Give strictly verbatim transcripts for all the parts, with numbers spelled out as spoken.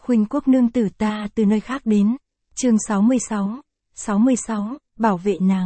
Khuynh Quốc nương tử ta từ nơi khác đến. Chương sáu mươi sáu. sáu mươi sáu, bảo vệ nàng.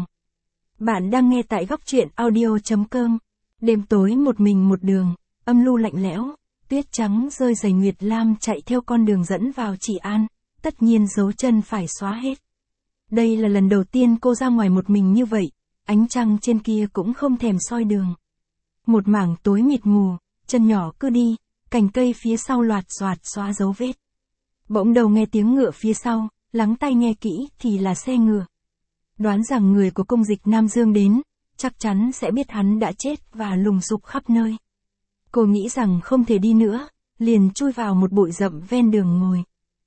Bạn đang nghe tại góc truyện audio.com. Đêm tối một mình một đường, âm lu lạnh lẽo, tuyết trắng rơi dày. Nguyệt Lam chạy theo con đường dẫn vào Trị An, tất nhiên dấu chân phải xóa hết. Đây là lần đầu tiên cô ra ngoài một mình như vậy, ánh trăng trên kia cũng không thèm soi đường. Một mảng tối mịt mù, chân nhỏ cứ đi, cành cây phía sau loạt xoạt xóa dấu vết. Bỗng đầu nghe tiếng ngựa phía sau, lắng tai nghe kỹ thì là xe ngựa. Đoán rằng người của cung dịch Nam Dương đến, chắc chắn sẽ biết hắn đã chết và lùng sục khắp nơi. Cô nghĩ rằng không thể đi nữa, liền chui vào một bụi rậm ven đường ngồi.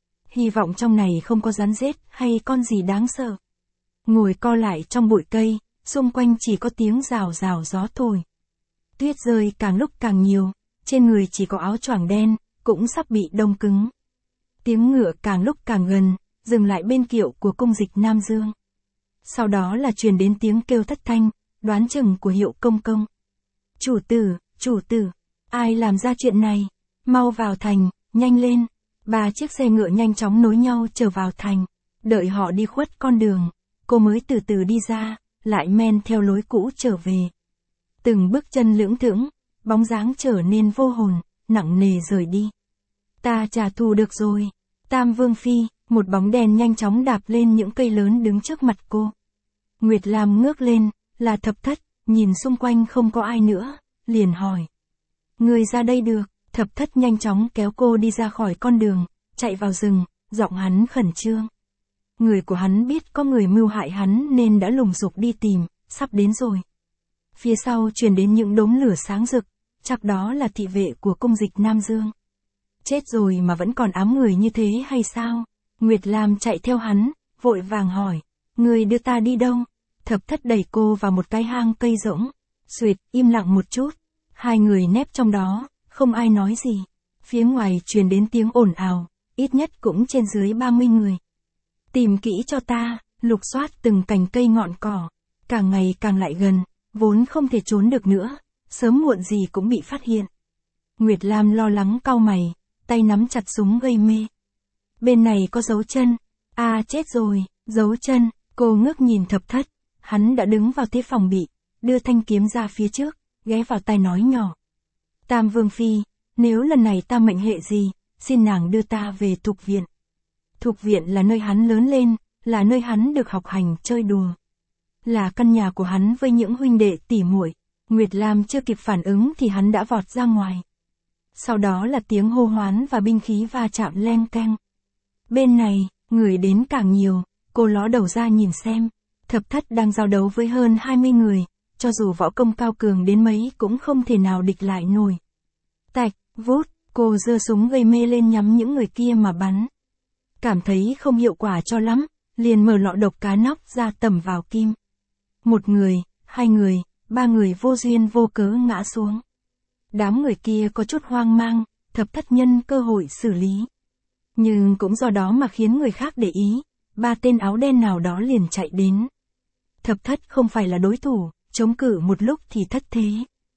Hy vọng trong này không có rắn rết hay con gì đáng sợ. Ngồi co lại trong bụi cây, xung quanh chỉ có tiếng rào rào gió thổi. Tuyết rơi càng lúc càng nhiều, trên người chỉ có áo choàng đen, cũng sắp bị đông cứng. Tiếng ngựa càng lúc càng gần, dừng lại bên kiệu của cung dịch Nam Dương. Sau đó là truyền đến tiếng kêu thất thanh, đoán chừng của Hiệu công công. Chủ tử, chủ tử, ai làm ra chuyện này? Mau vào thành, nhanh lên. Ba chiếc xe ngựa nhanh chóng nối nhau trở vào thành. Đợi họ đi khuất con đường, cô mới từ từ đi ra, lại men theo lối cũ trở về. Từng bước chân lưỡng thững, bóng dáng trở nên vô hồn, nặng nề rời đi. Ta trả thù được rồi. Tam Vương Phi, một bóng đèn nhanh chóng đạp lên những cây lớn đứng trước mặt cô. Nguyệt Lam ngước lên, là Thập Thất, nhìn xung quanh không có ai nữa, liền hỏi. Người ra đây được. Thập Thất nhanh chóng kéo cô đi ra khỏi con đường, chạy vào rừng, giọng hắn khẩn trương. Người của hắn biết có người mưu hại hắn nên đã lùng sục đi tìm, sắp đến rồi. Phía sau truyền đến những đốm lửa sáng rực, chắc đó là thị vệ của cung dịch Nam Dương. Chết rồi mà vẫn còn ám người như thế hay sao? Nguyệt Lam chạy theo hắn, vội vàng hỏi. Người đưa ta đi đâu? Thập Thất đẩy cô vào một cái hang cây rỗng. Xuyệt, im lặng một chút. Hai người nép trong đó, không ai nói gì. Phía ngoài truyền đến tiếng ồn ào, ít nhất cũng trên dưới ba mươi người. Tìm kỹ cho ta, lục soát từng cành cây ngọn cỏ. Càng ngày càng lại gần, vốn không thể trốn được nữa, sớm muộn gì cũng bị phát hiện. Nguyệt Lam lo lắng cau mày, tay nắm chặt súng gây mê. Bên này có dấu chân. À chết rồi, dấu chân. Cô ngước nhìn Thập Thất, hắn đã đứng vào thế phòng bị, đưa thanh kiếm ra phía trước, ghé vào tai nói nhỏ. Tam Vương Phi, nếu lần này ta mệnh hệ gì, xin nàng đưa ta về Thục Viện. Thục Viện là nơi hắn lớn lên, là nơi hắn được học hành chơi đùa. Là căn nhà của hắn với những huynh đệ tỉ muội. Nguyệt Lam chưa kịp phản ứng thì hắn đã vọt ra ngoài. Sau đó là tiếng hô hoán và binh khí va chạm leng keng. Bên này, người đến càng nhiều, cô ló đầu ra nhìn xem. Thập Thất đang giao đấu với hơn hai mươi người, cho dù võ công cao cường đến mấy cũng không thể nào địch lại nổi. Tạch, vút, cô giơ súng gây mê lên nhắm những người kia mà bắn. Cảm thấy không hiệu quả cho lắm, liền mở lọ độc cá nóc ra tẩm vào kim. Một người, hai người, ba người vô duyên vô cớ ngã xuống. Đám người kia có chút hoang mang, Thập Thất nhân cơ hội xử lý. Nhưng cũng do đó mà khiến người khác để ý, ba tên áo đen nào đó liền chạy đến. Thập Thất không phải là đối thủ, chống cự một lúc thì thất thế.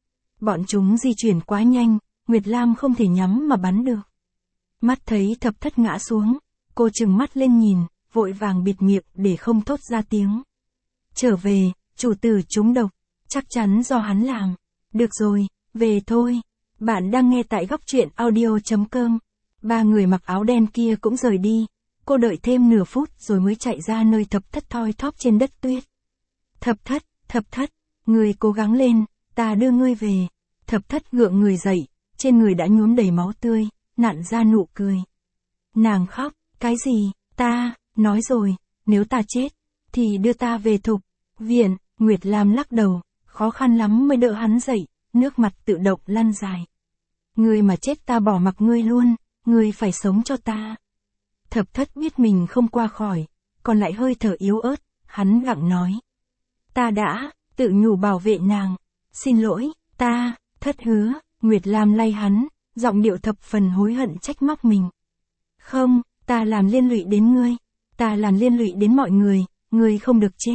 Bọn chúng di chuyển quá nhanh, Nguyệt Lam không thể nhắm mà bắn được. Mắt thấy Thập Thất ngã xuống, cô trừng mắt lên nhìn, vội vàng bịt miệng để không thốt ra tiếng. Trở về, chủ tử trúng độc, chắc chắn do hắn làm. Được rồi, về thôi. Bạn đang nghe tại góc truyện audio.com. Ba người mặc áo đen kia cũng rời đi. Cô đợi thêm nửa phút rồi mới chạy ra nơi Thập Thất thoi thóp trên đất tuyết. Thập Thất, Thập Thất, ngươi cố gắng lên, ta đưa ngươi về. Thập Thất gượng người dậy, trên người đã nhuốm đầy máu tươi, nặn ra nụ cười. Nàng khóc, cái gì, ta, nói rồi, nếu ta chết, thì đưa ta về Thục Viện. Nguyệt Lam lắc đầu, khó khăn lắm mới đỡ hắn dậy, nước mặt tự động lăn dài. Ngươi mà chết ta bỏ mặc ngươi luôn, ngươi phải sống cho ta. Thập Thất biết mình không qua khỏi, còn lại hơi thở yếu ớt, hắn gặng nói. Ta đã, tự nhủ bảo vệ nàng. Xin lỗi, ta, Thất hứa. Nguyệt Lam lay hắn, giọng điệu thập phần hối hận trách móc mình. Không, ta làm liên lụy đến ngươi. Ta làm liên lụy đến mọi người, ngươi không được chết.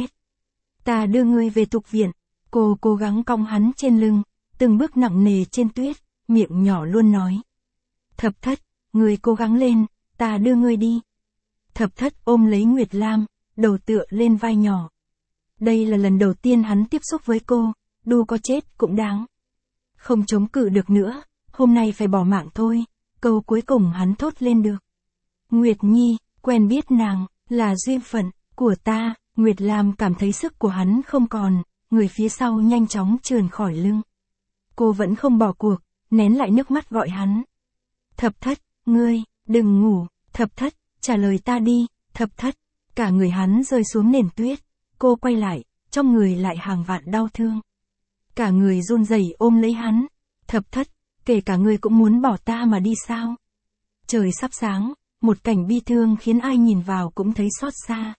Ta đưa ngươi về Thục Viện. Cô cố gắng cong hắn trên lưng, từng bước nặng nề trên tuyết, miệng nhỏ luôn nói. Thập Thất, ngươi cố gắng lên, ta đưa ngươi đi. Thập Thất ôm lấy Nguyệt Lam, đầu tựa lên vai nhỏ. Đây là lần đầu tiên hắn tiếp xúc với cô, đu có chết cũng đáng. Không chống cự được nữa, hôm nay phải bỏ mạng thôi, câu cuối cùng hắn thốt lên được. Nguyệt Nhi, quen biết nàng, là duyên phận của ta. Nguyệt Lam cảm thấy sức của hắn không còn, người phía sau nhanh chóng trườn khỏi lưng. Cô vẫn không bỏ cuộc, nén lại nước mắt gọi hắn. Thập Thất, ngươi, đừng ngủ, Thập Thất, trả lời ta đi, Thập Thất. Cả người hắn rơi xuống nền tuyết, cô quay lại, trong người lại hàng vạn đau thương. Cả người run rẩy ôm lấy hắn. Thập Thất, kể cả ngươi cũng muốn bỏ ta mà đi sao? Trời sắp sáng, một cảnh bi thương khiến ai nhìn vào cũng thấy xót xa.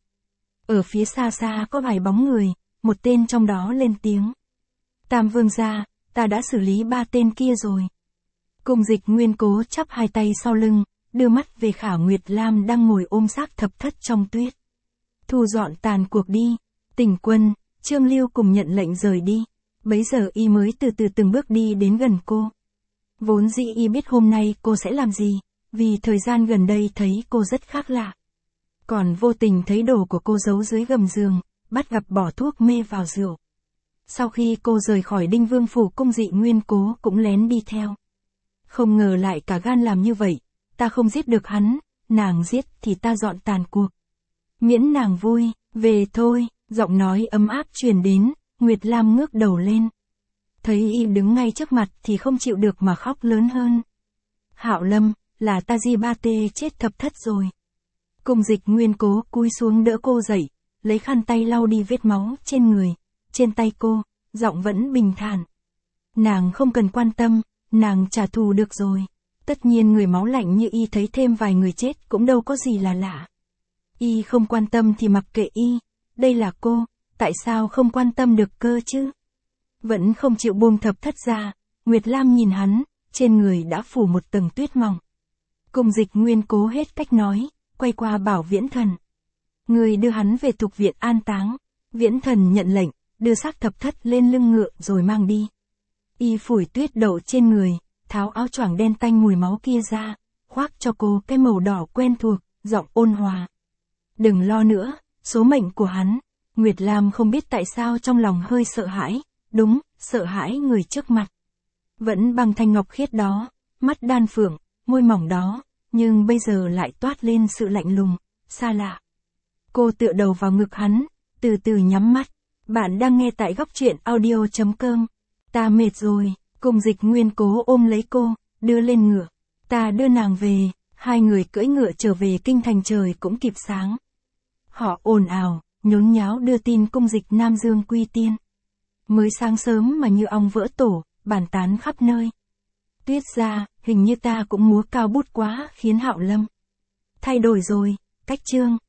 Ở phía xa xa có vài bóng người, một tên trong đó lên tiếng. Tam vương gia, ta đã xử lý ba tên kia rồi. Cung Dịch Nguyên cố chắp hai tay sau lưng, đưa mắt về Khả Nguyệt Lam đang ngồi ôm xác Thập Thất trong tuyết. Thu dọn tàn cuộc đi. Tỉnh Quân, Trương Lưu cùng nhận lệnh rời đi. Bấy giờ y mới từ từ từng bước đi đến gần cô. Vốn dĩ y biết hôm nay cô sẽ làm gì, vì thời gian gần đây thấy cô rất khác lạ. Còn vô tình thấy đồ của cô giấu dưới gầm giường, bắt gặp bỏ thuốc mê vào rượu. Sau khi cô rời khỏi Đinh Vương phủ, Cung Dị Nguyên cố cũng lén đi theo. Không ngờ lại cả gan làm như vậy, ta không giết được hắn, nàng giết thì ta dọn tàn cuộc. Miễn nàng vui, về thôi, giọng nói ấm áp truyền đến, Nguyệt Lam ngước đầu lên. Thấy y đứng ngay trước mặt thì không chịu được mà khóc lớn hơn. Hạo Lâm, là ta di ba tê chết Thập Thất rồi. Cung Dịch Nguyên cố cúi xuống đỡ cô dậy, lấy khăn tay lau đi vết máu trên người, trên tay cô, giọng vẫn bình thản. Nàng không cần quan tâm, nàng trả thù được rồi. Tất nhiên người máu lạnh như y thấy thêm vài người chết cũng đâu có gì là lạ. Y không quan tâm thì mặc kệ y, đây là cô, tại sao không quan tâm được cơ chứ? Vẫn không chịu buông Thập Thất ra, Nguyệt Lam nhìn hắn, trên người đã phủ một tầng tuyết mỏng. Cung Dịch Nguyên cố hết cách nói, quay qua bảo Viễn Thần. Người đưa hắn về Thục viện an táng. Viễn Thần nhận lệnh, đưa xác Thập Thất lên lưng ngựa rồi mang đi. Y phủi tuyết đậu trên người, tháo áo choàng đen tanh mùi máu kia ra, khoác cho cô cái màu đỏ quen thuộc, giọng ôn hòa. Đừng lo nữa, số mệnh của hắn. Nguyệt Lam không biết tại sao trong lòng hơi sợ hãi, đúng, sợ hãi người trước mặt. Vẫn bằng thanh ngọc khiết đó, mắt đan phượng, môi mỏng đó, nhưng bây giờ lại toát lên sự lạnh lùng, xa lạ. Cô tựa đầu vào ngực hắn, từ từ nhắm mắt. Bạn đang nghe tại góc truyện audio chấm com. Ta mệt rồi, Cung Dịch Nguyên cố ôm lấy cô, đưa lên ngựa. Ta đưa nàng về, hai người cưỡi ngựa trở về kinh thành trời cũng kịp sáng. Họ ồn ào, nhốn nháo đưa tin Cung Dịch Nam Dương quy tiên. Mới sáng sớm mà như ong vỡ tổ, bàn tán khắp nơi. Tuyết ra, hình như ta cũng múa cao bút quá khiến Hạo Lâm thay đổi rồi, cách chương.